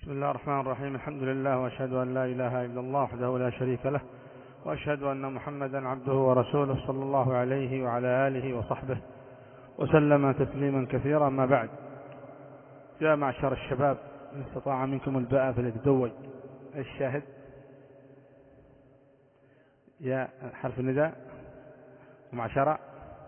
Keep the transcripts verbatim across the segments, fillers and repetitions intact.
بسم الله الرحمن الرحيم. الحمد لله وأشهد أن لا إله إلا الله وحده لا شريك له، وأشهد أن محمدا عبده ورسوله صلى الله عليه وعلى آله وصحبه وسلم تسليما كثيرا. ما بعد، يا معشر الشباب من استطاع منكم الباء فليتزوج. الشاهد يا حرف النداء ومعشرة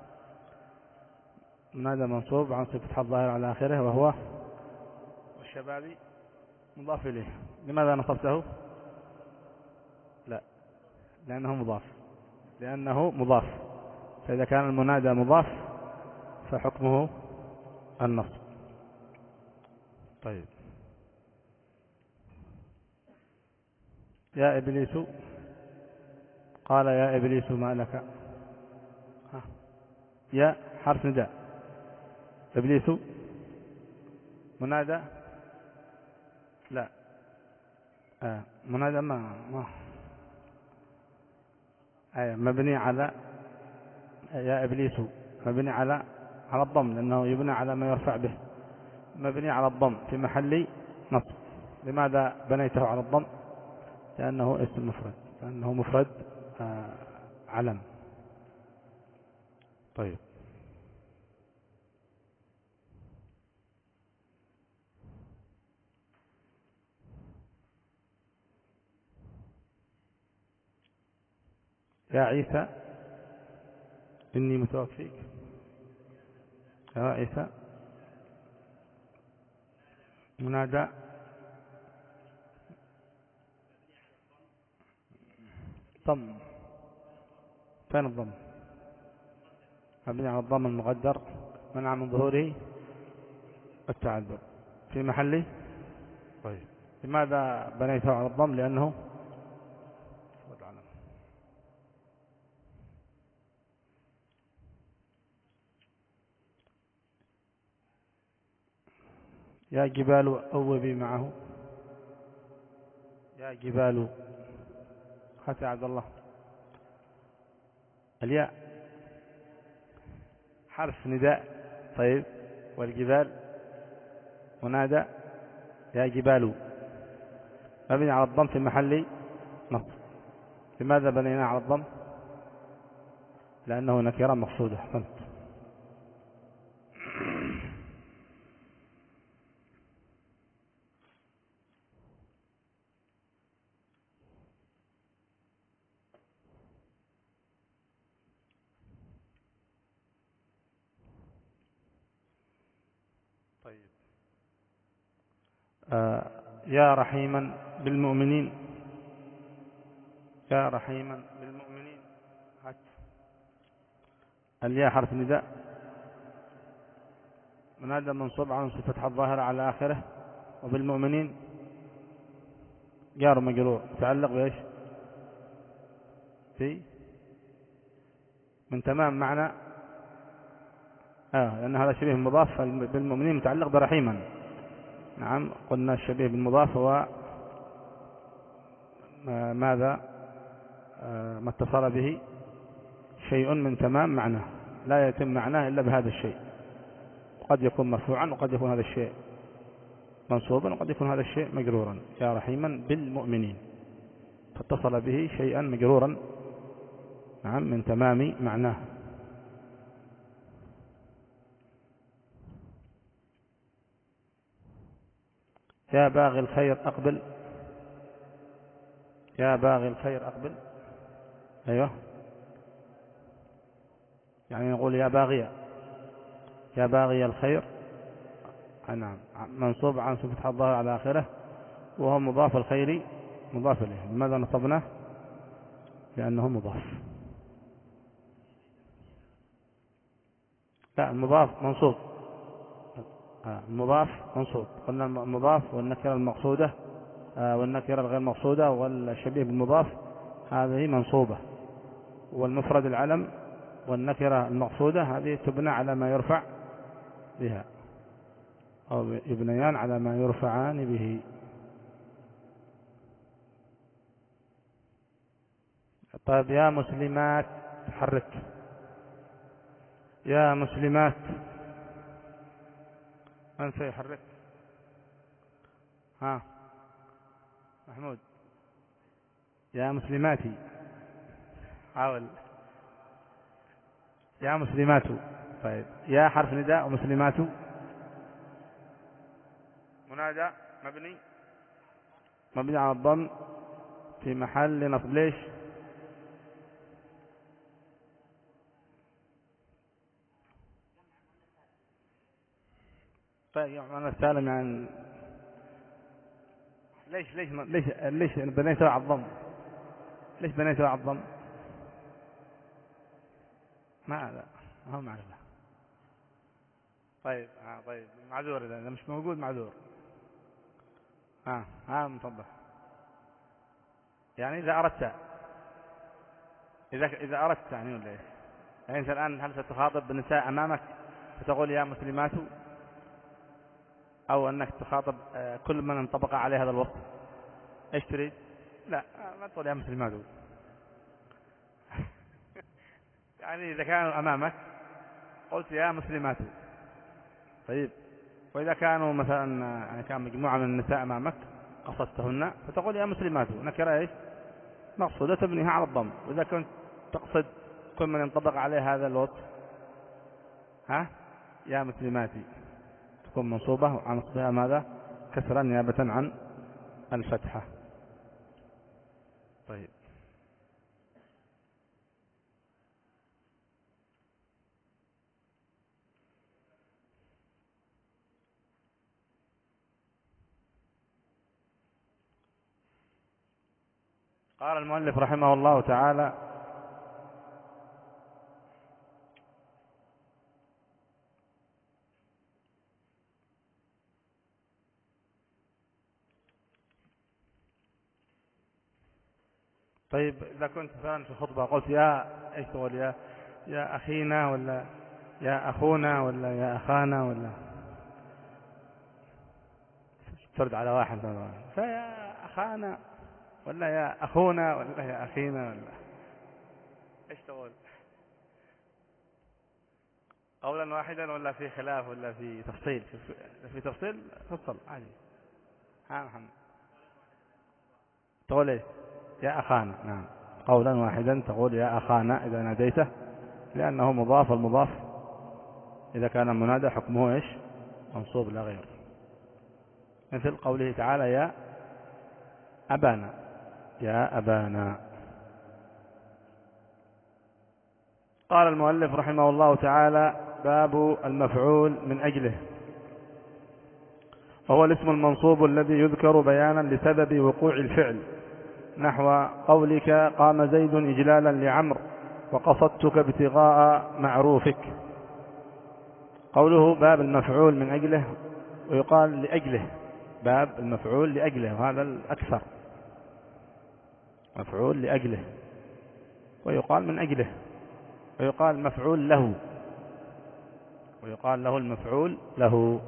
منادى منصوب عن صفة الظاهر على آخره وهو والشبابي مضاف إليه. لماذا نصبته؟ لا، لأنه مضاف لأنه مضاف فإذا كان المنادى مضاف فحكمه النصب. طيب، يا إبليس، قال يا إبليس ما لك. ها. يا حرف نداء، إبليس منادى لا آه. منادى ما, ما. آه. مبني على يا إبليس مبني على على الضم، لأنه يبنى على ما يرفع به، مبني على الضم في محل نصب. لماذا بنيته على الضم؟ لأنه اسم مفرد، لأنه مفرد آه علم. طيب، يا عيسى إني متوفيك. يا عيسى منادى ضم. فين الضم؟ مبني على الضم المقدر منع من ظهوره التعذر في محله. طيب، لماذا بنيته على الضم؟ لأنه يا جبال أوبي معه. يا جبال، هات يا عبد الله. الياء حرف نداء. طيب، والجبال منادى. يا جبال مبني على الضم في محل نصب. لماذا بنينا على الضم؟ لأنه نكرة مقصودة. فهمت؟ طيب، آه يا رحيما بالمؤمنين. يا رحيما بالمؤمنين. هات. الياء حرف نداء منادى منصوب عن صفة الظاهرة على آخره، وبالمؤمنين جار مجرور تعلق بإيش؟ في من تمام معنى آه لأن هذا شبيه مضاف، بالمؤمنين متعلق برحيما. نعم، قلنا الشبيه بالمضاف هو ماذا؟ آه ما اتصل به شيء من تمام معناه، لا يتم معناه إلا بهذا الشيء. قد يكون مرفوعا وقد يكون هذا الشيء منصوبا وقد يكون هذا الشيء مجرورا. يا رحيما بالمؤمنين فاتصل به شيئا مجرورا، نعم، من تمام معناه. يا باغي الخير أقبل. يا باغي الخير أقبل. أيوه، يعني نقول يا باغي يا باغي الخير. نعم، منصوب عن صفة الظاهر على آخره وهو مضاف. الخير مضاف إليه. لماذا نصبناه؟ لأنه مضاف. لا، المضاف منصوب. آه المضاف منصوب. قلنا المضاف والنكرة المقصودة آه والنكرة الغير مقصودة والشبيه بالمضاف هذه منصوبة، والمفرد العلم والنكرة المقصودة هذه تبنى على ما يرفع بها، أو يبنيان على ما يرفعان به. طيب، يا مسلمات حرك. يا مسلمات، من سيحرك؟ ها محمود. يا مسلماتي، حاول. يا مسلمات. طيب، يا حرف نداء ومسلمات منادى مبني مبني على الضم في محل نصب. ليش؟ طيب أنا سالم عن ليش ليش ليش ليش بنيته على الضم؟ ليش بنيته على الضم؟ ما لا هو معرفة. طيب آه طيب معذور، إذا مش موجود معذور. ها ها متوضح. يعني إذا أردت إذا إذا أردت يعني ولا إيش؟ يعني أنت الآن هل ستخاطب بالنساء أمامك فتقول يا مسلمات، أو أنك تخاطب كل من انطبق عليه هذا الوصف؟ إيش تريد؟ لا ما تقول يا مسلمات. يعني إذا كانوا أمامك قلت يا مسلمات. طيب، وإذا كانوا مثلا يعني كان مجموعة من النساء أمامك قصدتهن فتقول يا مسلمات، نكرة إيش مقصودة تبنيها على الضم. وإذا كنت تقصد كل من ينطبق عليه هذا الوصف ها يا مسلماتي تكون منصوبة وعن نصبها ماذا؟ كسرا نيابة عن الفتحة. طيب، قال المؤلف رحمه الله تعالى: طيب إذا كنت مثلا في خطبة قلت يا إيش تقول؟ يا يا أخينا ولا يا أخونا ولا يا أخانا، ولا ترد على واحد مثلا فيا أخانا ولا يا أخونا ولا يا أخينا ولا إيش تقول؟ قولا واحدا ولا في خلاف ولا في تفصيل؟ في تفصيل فصل عادي. ها محمد تقول إيش؟ يا أخانا. نعم، قولا واحدا تقول يا أخانا إذا ناديته، لأنه مضاف، والمضاف إذا كان منادى حكمه إيش؟ منصوب لا غير. مثل قوله تعالى يا أبانا، يا أبانا. قال المؤلف رحمه الله تعالى: باب المفعول من أجله، وهو الاسم المنصوب الذي يذكر بيانا لسبب وقوع الفعل، نحو قولك قام زيد إجلالا لعمر وقصدتك ابتغاء معروفك. قوله باب المفعول من أجله، ويقال لأجله، باب المفعول لأجله، وهذا الأكثر، مفعول لأجله، ويقال من أجله، ويقال مفعول له، ويقال له المفعول له.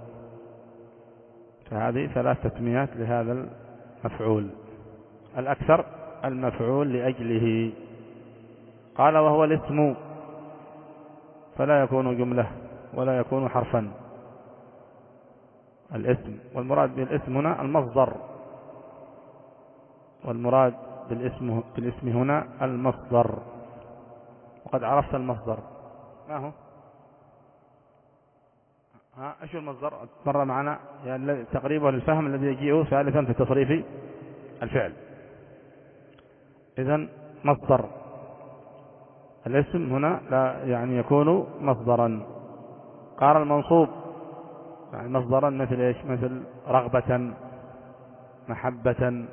فهذه ثلاث تسميات لهذا المفعول. الأكثر المفعول لأجله. قال: وهو الاسم، فلا يكون جملة ولا يكون حرفا. الاسم، والمراد بالاسم هنا المصدر، والمراد بالاسم بالاسم هنا المصدر. وقد عرفت المصدر ما هو؟ ها ايش المصدر؟ مر معنا يعني تقريبا للفهم الذي يجيء ثالثا في تصريف الفعل. إذن مصدر الاسم هنا لا يعني يكون مصدرا. قال المنصوب يعني مصدرا مثل ايش؟ مثل رغبة، محبة،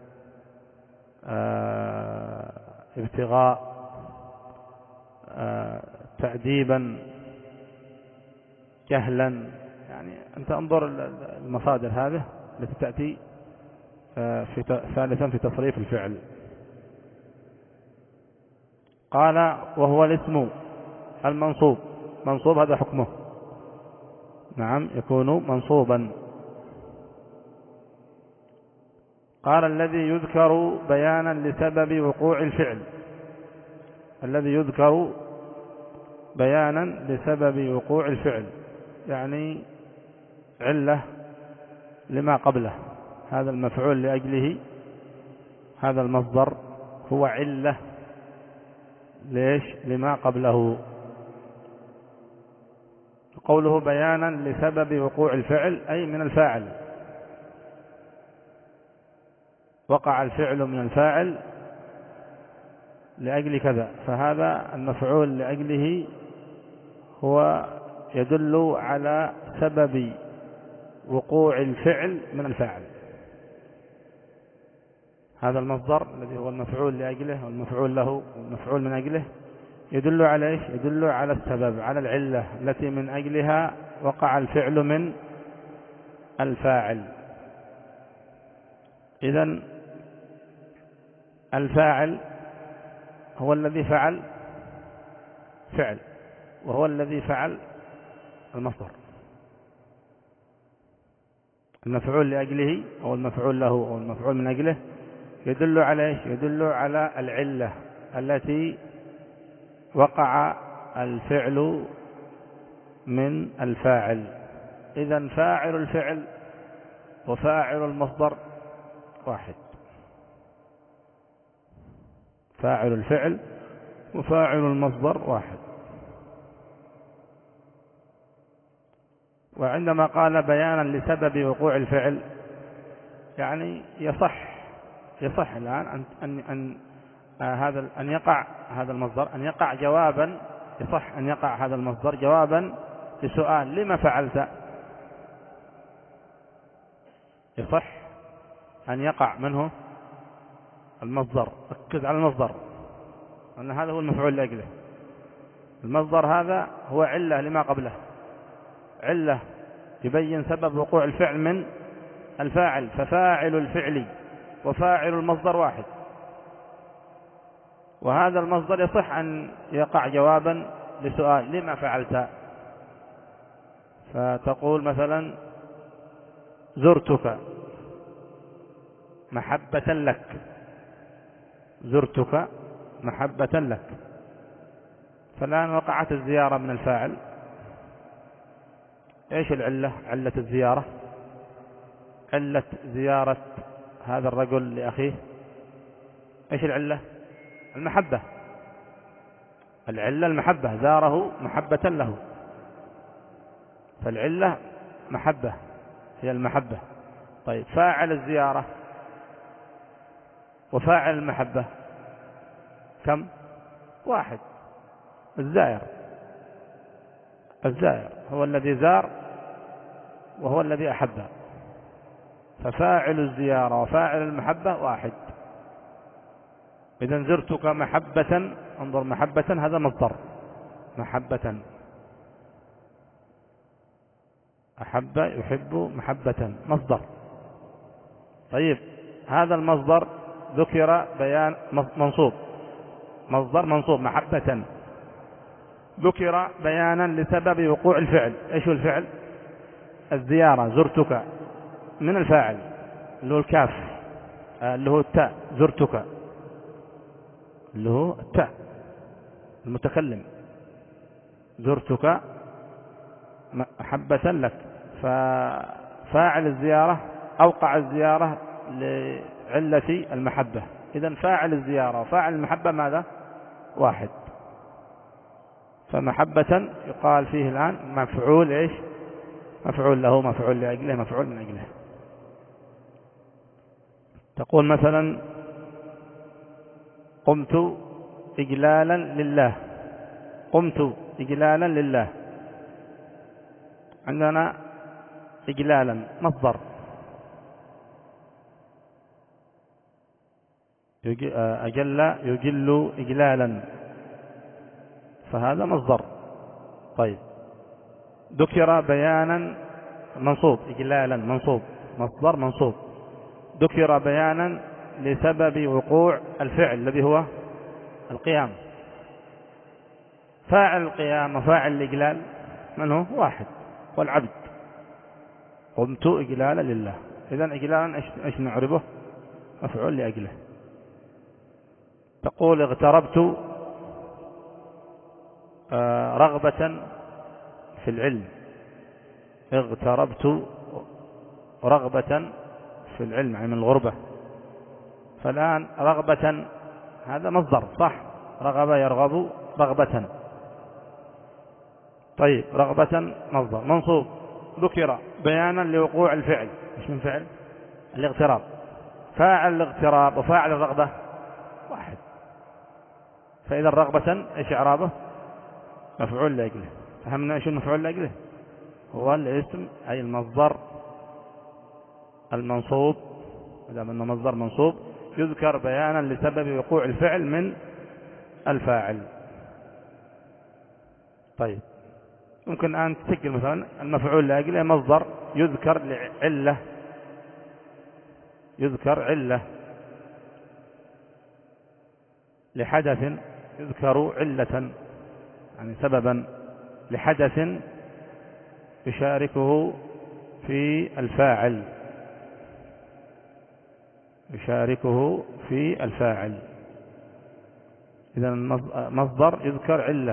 آه، ابتغاء، آه، تأديبا، جهلا. يعني أنت انظر المصادر هذه التي تأتي في ثالثا في تصريف الفعل. قال: وهو الاسم المنصوب، منصوب هذا حكمه، نعم يكون منصوبا. قال: الذي يذكر بيانا لسبب وقوع الفعل، الذي يذكر بيانا لسبب وقوع الفعل يعني علة لما قبله. هذا المفعول لأجله هذا المصدر هو علة ليش؟ لما قبله. قوله بيانا لسبب وقوع الفعل أي من الفاعل، وقع الفعل من الفاعل لأجل كذا، فهذا المفعول لأجله هو يدل على سبب وقوع الفعل من الفاعل. هذا المصدر الذي هو المفعول لأجله والمفعول له والمفعول من أجله يدل على إيش؟ يدل على السبب، على العلة التي من أجلها وقع الفعل من الفاعل. إذن الفاعل هو الذي فعل فعل، وهو الذي فعل المصدر. المفعول لأجله أو المفعول له أو المفعول من أجله يدل على إيش؟ يدل على العلة التي وقع الفعل من الفاعل. إذن فاعل الفعل وفاعل المصدر واحد. فاعل الفعل وفاعل المصدر واحد. وعندما قال بيانا لسبب وقوع الفعل يعني يصح يصح الآن أن أن أن آه هذا أن يقع هذا المصدر أن يقع جوابا، يصح أن يقع هذا المصدر جوابا لسؤال لما فعلت. يصح أن يقع منه المصدر. ركز على المصدر أن هذا هو المفعول لأجله. المصدر هذا هو علة لما قبله، علة يبين سبب وقوع الفعل من الفاعل، ففاعل الفعل وفاعل المصدر واحد. وهذا المصدر يصح أن يقع جوابا لسؤال لما فعلت. فتقول مثلا زرتك محبة لك، زرتك محبة لك. فالآن وقعت الزيارة من الفاعل. ايش العلة؟ علة الزيارة، علة زيارة هذا الرجل لأخيه ايش العلة؟ المحبة. العلة المحبة، زاره محبة له، فالعلة محبة، هي المحبة. طيب فاعل الزيارة وفاعل المحبة كم؟ واحد، الزائر. الزائر هو الذي زار وهو الذي أحب، ففاعل الزيارة وفاعل المحبة واحد. إذن زرتك محبة، انظر محبة هذا مصدر، محبة أحب يحب محبة مصدر. طيب هذا المصدر ذكر بيان منصوب، مصدر منصوب محبة، ذكر بيانا لسبب وقوع الفعل. ايش هو الفعل؟ الزيارة. زرتك من الفاعل اللي هو الكاف اللي هو التاء، زرتك اللي هو التاء المتكلم، زرتك محبة لك. ففاعل الزيارة أوقع الزيارة لعلة المحبة. إذن فاعل الزيارة وفاعل المحبة ماذا؟ واحد. فمحبة يقال فيه الآن مفعول إيش؟ مفعول له، مفعول لأجله، مفعول من أجله. تقول مثلا قمت إجلالا لله، قمت إجلالا لله. عندنا إجلالا مصدر، أجل يجل إجلالا، فهذا مصدر. طيب ذكر بيانا منصوب، إجلالا منصوب، مصدر منصوب، ذكر بيانا لسبب وقوع الفعل الذي هو القيام. فاعل القيام وفاعل الإجلال من هو؟ واحد، والعبد. قمت إجلالا لله. إذن إجلالا إيش نعربه؟ مفعول لأجله. تقول اغتربت رغبة في العلم، اغتربت رغبة في العلم، يعني من الغربة. فالآن رغبة هذا مصدر صح، رغب يرغب رغبة. طيب رغبة مصدر منصوب، ذكر بيانا لوقوع الفعل. مش من فعل الاغتراب، فاعل الاغتراب وفاعل الرغبة واحد، فإذا رغبة ايش إعرابه؟ مفعول لأجله. فهمنا ايش المفعول لأجله؟ هو الاسم أي المصدر المنصوب، دام انه مصدر منصوب يذكر بيانا لسبب وقوع الفعل من الفاعل. طيب ممكن أن تسجل مثلا المفعول لأجله مصدر يذكر لعلة، يذكر علة لحدث، يذكر علة يعني سببا لحدث يشاركه في الفاعل، يشاركه في الفاعل. إذا مصدر يذكر علة،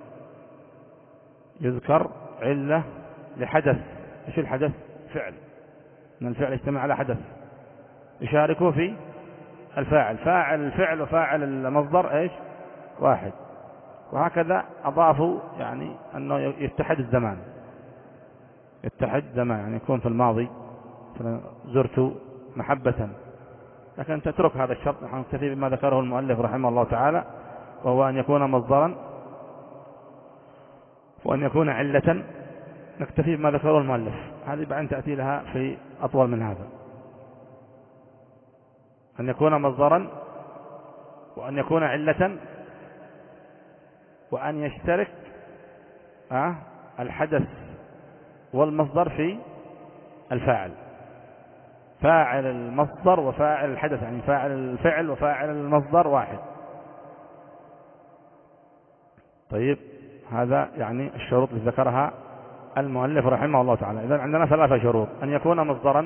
يذكر علة لحدث. ايش الحدث؟ فعل، ان الفعل يجتمع على حدث يشاركه في الفاعل. فاعل الفعل وفاعل المصدر ايش؟ واحد. وهكذا اضافوا يعني انه يتحد الزمان، يتحد زمان يعني يكون في الماضي زرت محبة، لكن تترك هذا الشرط. نحن نكتفي بما ذكره المؤلف رحمه الله تعالى، وهو أن يكون مصدرا وأن يكون علة. نكتفي بما ذكره المؤلف، هذه بعدين تأتي لها في أطول من هذا. أن يكون مصدرا وأن يكون علة وأن يشترك أه الحدث والمصدر في الفاعل. فاعل المصدر وفاعل الحدث يعني فاعل الفعل وفاعل المصدر واحد. طيب هذا يعني الشروط اللي ذكرها المؤلف رحمه الله تعالى. إذن عندنا ثلاثة شروط: أن يكون مصدرا،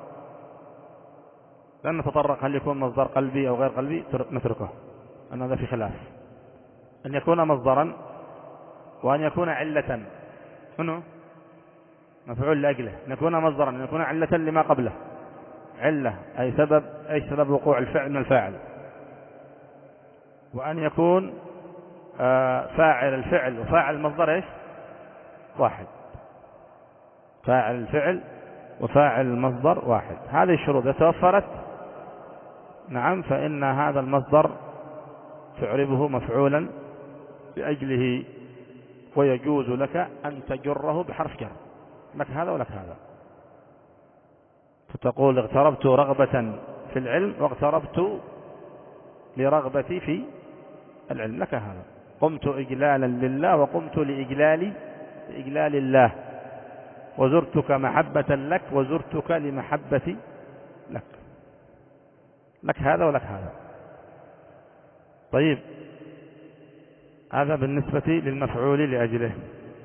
لن نتطرق هل يكون مصدر قلبي أو غير قلبي، نتركه أن هذا في خلاف. أن يكون مصدرا، وأن يكون علة، هنا مفعول لأجله. أن يكون مصدرا، أن يكون علة لما قبله، علة أي سبب، أي سبب وقوع الفعل من الفاعل. وأن يكون فاعل الفعل وفاعل المصدر ايش؟ واحد. فاعل الفعل وفاعل المصدر واحد. هذه الشروط إذا توفرت نعم فإن هذا المصدر تعربه مفعولا لأجله، ويجوز لك أن تجره بحرف جر، لك هذا ولك هذا. فتقول اغتربت رغبة في العلم واغتربت لرغبتي في العلم، لك هذا. قمت إجلالا لله وقمت لإجلال لإجلال الله، وزرتك محبة لك وزرتك لمحبة لك، لك هذا ولك هذا. طيب هذا بالنسبة للمفعول لأجله.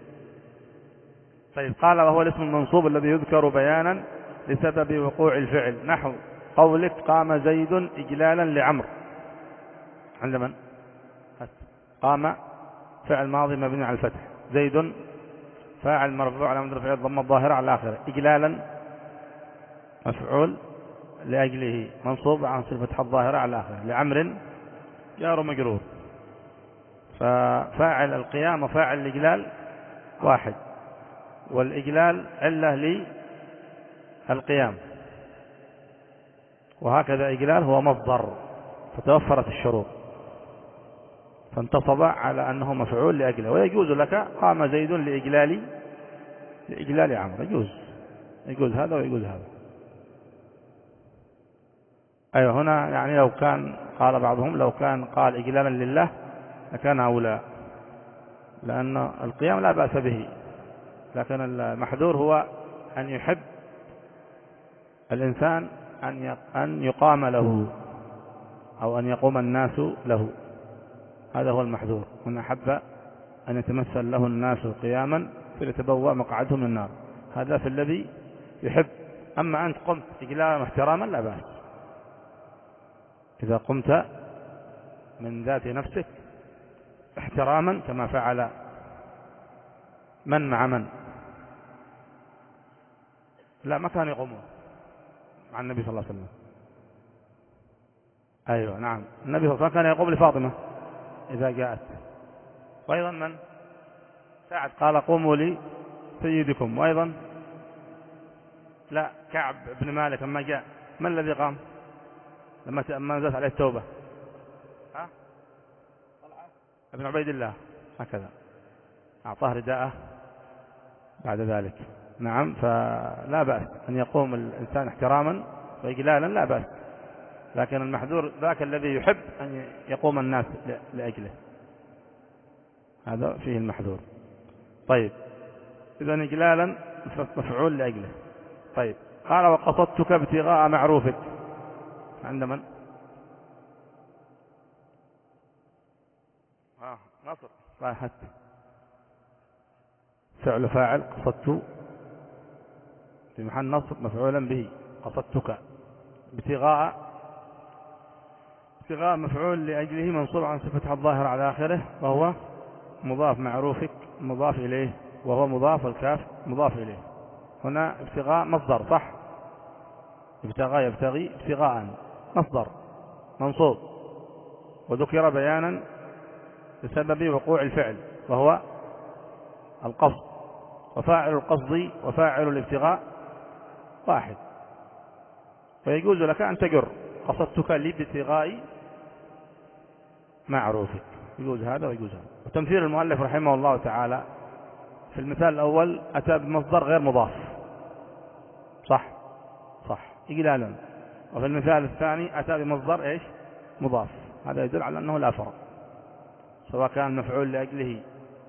طيب قال وهو الاسم المنصوب الذي يذكر بيانا لسبب وقوع الفعل، نحو قولك قام زيد إجلالا لعمر. عند من؟ قام فعل ماضي مبني على الفتح، زيد فاعل مرفوع على مدرفع الضمة الظاهرة على آخره، إجلالا مفعول لأجله منصوب عن صفة الظاهرة على آخره، لعمر جار مجرور. ففاعل القيام وفاعل الإجلال واحد، والإجلال علة للقيام، وهكذا إجلال هو مصدر، فتوفرت الشروط فانتصب على أنه مفعول لأجله. ويجوز لك قام زيد لإجلال لإجلال عمرو، يجوز يجوز هذا ويجوز هذا. أيوة هنا يعني لو كان قال بعضهم لو كان قال إجلالا لله لكان أولى، لأن القيام لا بأس به، لكن المحذور هو أن يحب الإنسان أن يقام له أو أن يقوم الناس له، هذا هو المحذور. من أحب أن يتمثل له الناس قياما فليتبوأ مقعده من النار، هذا في الذي يحب. أما أنت قمت إجلالا واحتراما لا بأس، إذا قمت من ذات نفسك احتراما كما فعل من مع من، لا ما كان يقومون مع النبي صلى الله عليه وسلم، أيوة نعم، النبي صلى الله عليه وسلم كان يقوم لفاطمة إذا جاءت. وأيضا من سعد قال قوموا لي سيدكم. وأيضا لا، كعب بن مالك لما جاء من الذي قام لما نزلت عليه التوبة؟ ها؟ ابن عبيد الله هكذا أعطاه رداءه بعد ذلك. نعم، فلا بأس أن يقوم الإنسان احتراما وإجلالا، لا بأس، لكن المحذور ذاك الذي يحب أن يقوم الناس لأجله، هذا فيه المحذور. طيب، إذا إجلالا مفعول لأجله. طيب، قال وقصدتك ابتغاء معروفك، عند من؟ آه نصر راحت فعل فاعل قصدت في محل نصب مفعولا به، قصدتك. ابتغاء ابتغاء مفعول لأجله منصوب عن صفتها الظاهرة على آخره، وهو مضاف، معروفك مضاف إليه وهو مضاف، والكاف مضاف إليه. هنا ابتغاء مصدر صح، ابتغاء يبتغي ابتغاء مصدر منصوب، وذكر بيانا بسبب وقوع الفعل وهو القصد، وفاعل القصد وفاعل الابتغاء واحد، ويجوز لك أن تجر قصدتك لابتغاء معروفك، يجوز هذا ويجوز هذا. وتمثيل المؤلف رحمه الله تعالى في المثال الأول أتى بمصدر غير مضاف صح صح إجلالا، وفي المثال الثاني أتى بمصدر إيش مضاف، هذا يدل على أنه لا فرق، سواء كان مفعول لأجله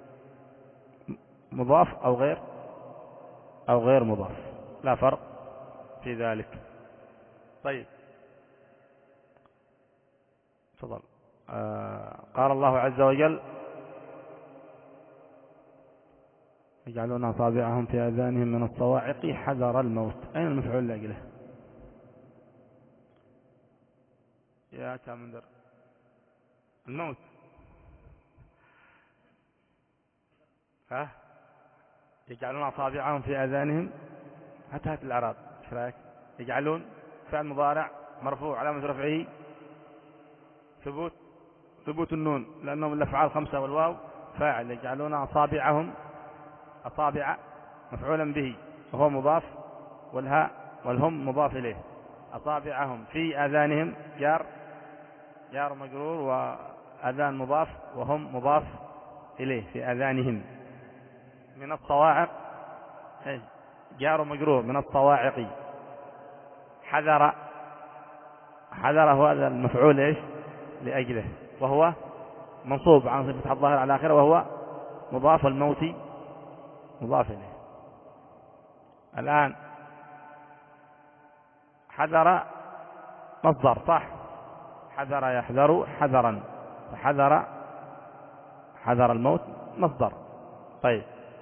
مضاف أو غير أو غير مضاف، لا فرق في ذلك. طيب تفضل. آه قال الله عز وجل يجعلون أصابعهم في آذانهم من الصواعق حذر الموت. أين المفعول لأجله يا كامندر؟ الموت. ها يجعلون أصابعهم في آذانهم، حتى هات الأعراب ايش رايك؟ يجعلون فعل مضارع مرفوع علامة رفعه ثبوت ثبوت النون لأنهم الأفعال خمسة والواو فاعل. يجعلون أصابعهم، أصابع مفعولا به وهو مضاف، والهاء والهم مضاف إليه. أصابعهم في آذانهم جار جار مجرور، وآذان مضاف وهم مضاف إليه في آذانهم. من الصواعق جار مجرور من الصواعق. حذر حذر هو هذا المفعول إيش لأجله، وهو منصوب عن صفة الظاهر على آخره، وهو مضاف الموت مضاف إليه. الآن حذر مصدر صح، حذر يحذر حذرا، فحذر حذر الموت مصدر. طيب،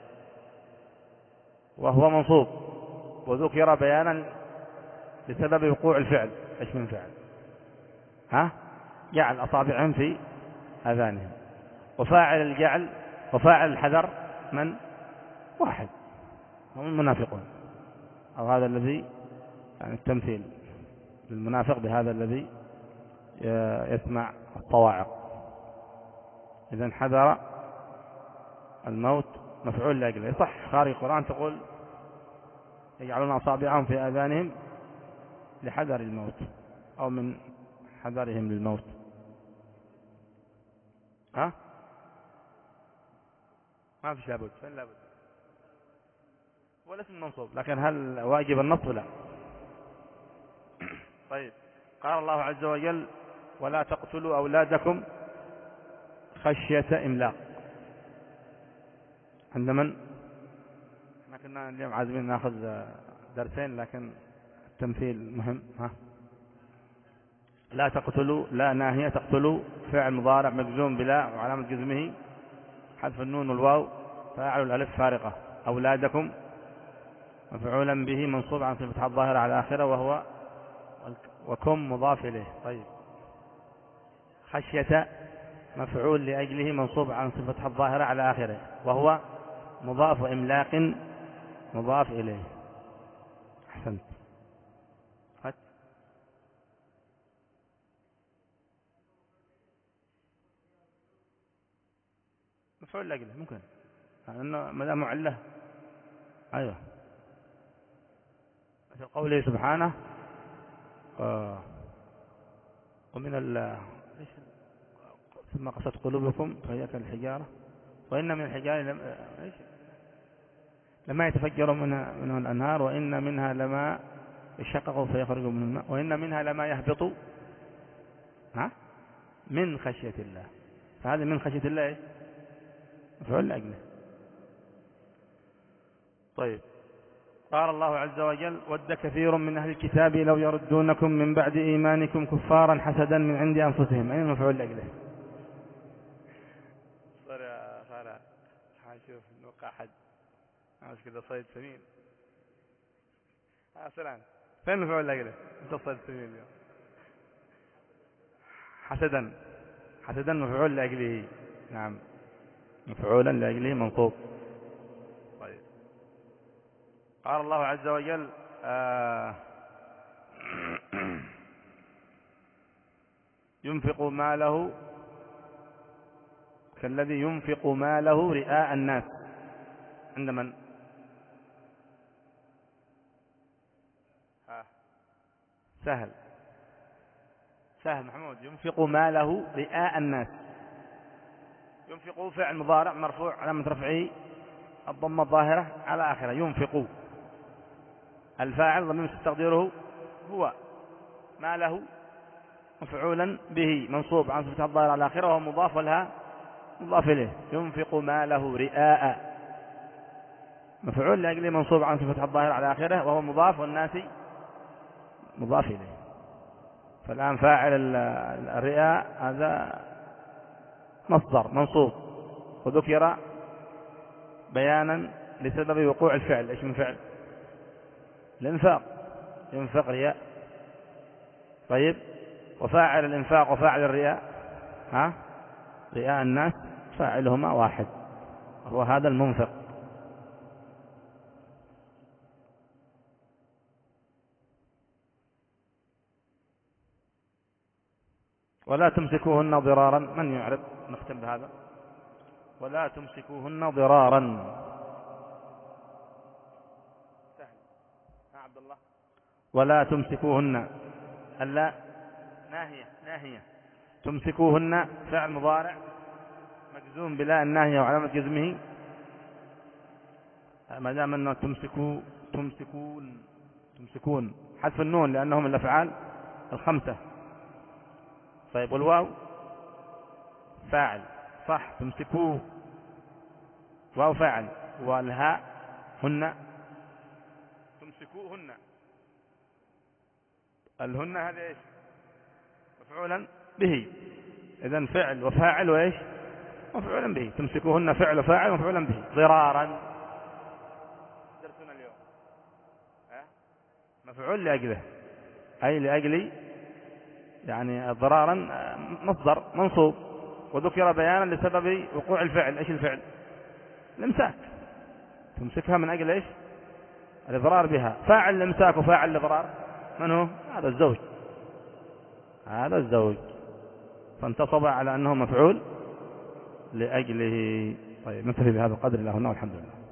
وهو منصوب، وذكر بيانا بسبب وقوع الفعل. ايش من فعل؟ ها جعل أصابعهم في آذانهم. وفاعل الجعل وفاعل الحذر من؟ واحد، هم المنافقون، أو هذا الذي يعني التمثيل للمنافق بهذا الذي يسمع الصواعق. إذن حذر الموت مفعول لأجله. صح، خارج القرآن تقول يجعلون أصابعهم في آذانهم لحذر الموت أو من حذرهم للموت. ها ما فيش لابد، فين لابد؟ ولا اسم منصوب، لكن هل واجب النصب؟ لا. طيب، قال الله عز وجل ولا تقتلوا أولادكم خشية إملاق. عند من؟ احنا كنا اليوم عازمين ناخذ درسين، لكن التمثيل مهم. ها لا تقتلوا، لا ناهية، تقتلوا فعل مضارع مجزوم بلا وعلامة جزمه حذف النون والواو، فاعل الألف فارقة. أولادكم مفعولا به منصوب عن صفة الظاهرة على آخره، وهو وكم مضاف إليه. طيب، خشية مفعول لأجله منصوب عن صفة الظاهرة على آخره، وهو مضاف إملاق مضاف إليه. أحسنت. مفعول لأجله ممكن، لأنه ما دام معله. أيوه، مثل قوله سبحانه آه ومن ال ثم قست قلوبكم فهي كالحجارة وإن من الحجارة لم... إيش؟ لما يتفجر منها منه الأنهار وإن منها لما يشقق فيخرج من الماء وإن منها لما يهبط ها من خشية الله. فهذا من خشية الله إيه؟ مفعول لأجله. طيب، قال الله عز وجل ود كثير من أهل الكتاب لو يردونكم من بعد إيمانكم كفارا حسدا من عند أنفسهم. أين المفعول لأجله؟ صار صار حاشوف نوقع حد عاوز كذا صيد سمين. آه سلام، فين المفعول لأجله؟ أنت صيد سمين اليوم. حسدا، حسدا مفعول لأجله. نعم، مفعولا لأجله منصوب. طيب، قال الله عز وجل آه ينفق ماله كالذي ينفق ماله رئاء الناس. عند من؟ آه. سهل سهل محمود. ينفق ماله رئاء الناس. ينفق فعل مضارع مرفوع علامة رفعه الضمة الظاهرة على آخره. ينفق الفاعل ضمير تقديره هو، ماله مفعولا به منصوب عن صفة الظاهرة على آخره وهو مضاف لها مضاف إليه. ينفق ماله رئاء مفعول لأجله منصوب عن صفة الظاهرة على آخره وهو مضاف والناس مضاف إليه. فالآن فاعل الرئاء هذا مصدر منصوب وذكر بيانا لسبب وقوع الفعل. ايش من فعل؟ الانفاق، ينفق رياء. طيب، وفاعل الانفاق وفاعل الرياء ها رياء الناس فاعلهما واحد هو هذا المنفق. ولا تمسكوهن ضرارا. من يعرض؟ نختم بهذا. ولا تمسكوهن ضرارا. سهل. ها عبد الله. ولا تمسكوهن. ألا ناهية ناهية. تمسكوهن فعل مضارع مجزوم بلا الناهية وعلامة جزمه ما دام أنه تمسكوا تمسكون تمسكون حذف النون لأنهم من الأفعال الخمسة. طيب، والواو فاعل صح. تمسكوه واو فاعل والهاء هن. تمسكوهن الهن هذا ايش؟ مفعولا به. اذن فعل وفاعل وايش؟ مفعولا به. تمسكوهن فعل وفاعل مفعولا به. ضرارا درسنا اليوم أه؟ مفعول لأجله أي لأجل يعني ضرارا مصدر منصوب وذكر بيانا لسبب وقوع الفعل. ايش الفعل؟ الامساك. تمسكها من اجل ايش؟ الاضرار بها. فاعل الامساك وفاعل الاضرار من هو؟ هذا الزوج. هذا الزوج فانتصب على انه مفعول لاجله. طيب، نكتفي بهذا القدر. الله والحمد لله.